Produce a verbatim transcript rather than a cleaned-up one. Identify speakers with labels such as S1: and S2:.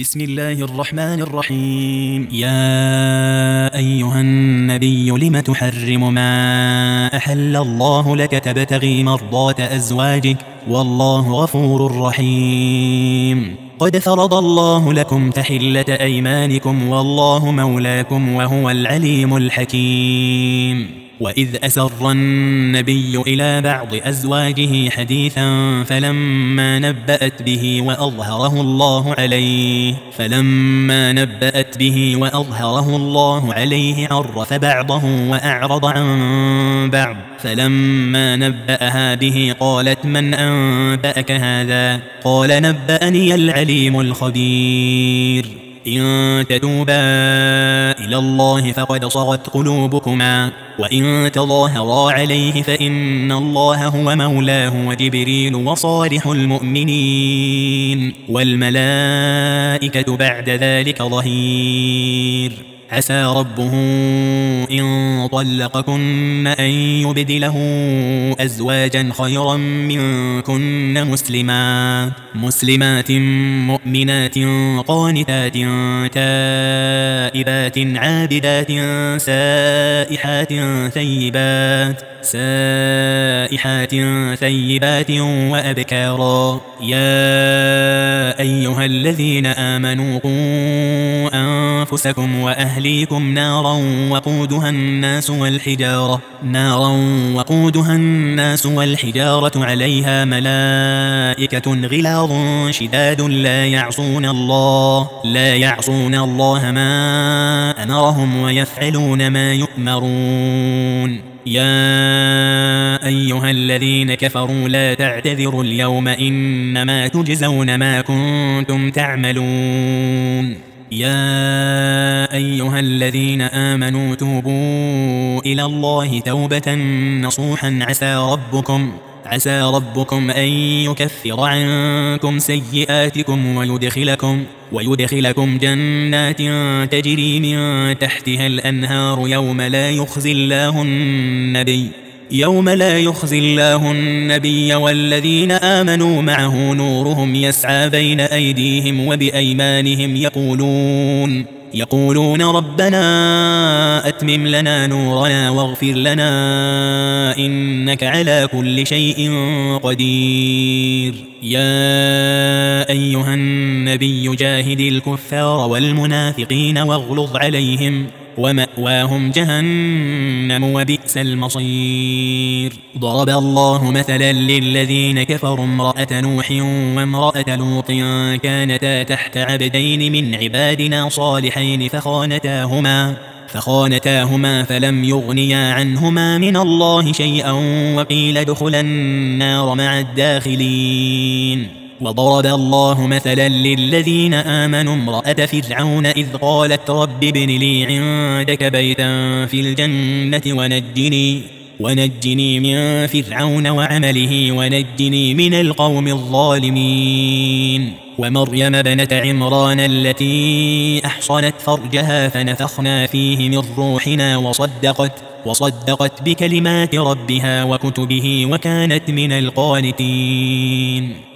S1: بسم الله الرحمن الرحيم. يا أيها النبي لم تحرم ما أحل الله لك تبتغي مرضات أزواجك والله غفور رحيم. قد فرض الله لكم تحلة أيمانكم والله مولاكم وهو العليم الحكيم. وإذ أسر النبي إلى بعض أزواجه حديثا فلما نبأت به وأظهره الله عليه فلما نبأت به وأظهره الله عليه عرف بعضه وأعرض عن بعض فلما نبأها به قالت من أنبأك هذا؟ قال نبأني العليم الخبير. إن تتوبا إلى الله فقد صغت قلوبكما وإن تظاهرا عليه فإن الله هو مولاه وجبريل وصالح المؤمنين والملائكة بعد ذلك ظهير. عسى ربه إن طلقكن أن يبدله أزواجا خيرا منكن مسلمات مسلمات مؤمنات قانتات تائبات عابدات سائحات ثيبات سائحات ثيبات وأبكارا. يا أيها الذين آمنوا قوا أنفسكم وأهليكم نارا وقودها الناس والحجارة نارا وقودها الناس والحجارة عليها ملائكة غلاظ شداد لا يعصون الله لا يعصون الله ما أمرهم ويفعلون ما يؤمرون. يا أيها الذين كفروا لا تعتذروا اليوم إنما تجزون ما كنتم تعملون. يا أيها الذين آمنوا توبوا إلى الله توبة نصوحا عسى ربكم عسى ربكم أن يكفر عنكم سيئاتكم ويدخلكم ويدخلكم جنات تجري من تحتها الأنهار يوم لا يخزي الله النبي يوم لا يخزي الله النبي والذين آمنوا معه نورهم يسعى بين أيديهم وبأيمانهم يقولون يقولون ربنا أتمم لنا نورنا واغفر لنا إنك على كل شيء قدير. يا أيها النبي جاهد الكفار والمنافقين واغلظ عليهم ومأواهم جهنم وبئس المصير. ضرب الله مثلا للذين كفروا امرأة نوح وامرأة لوط كانتا تحت عبدين من عبادنا صالحين فخانتاهما فخانتاهما فلم يغنيا عنهما من الله شيئا وقيل ادخلا النار مع الداخلين. وضرب الله مثلا للذين آمنوا امرأة فرعون إذ قالت رب ابن لي عندك بيتا في الجنة ونجني ونجني من فرعون وعمله ونجني من القوم الظالمين. ومريم ابنة عمران التي أحصنت فرجها فنفخنا فيه من روحنا وصدقت وصدقت بكلمات ربها وكتبه وكانت من القانتين.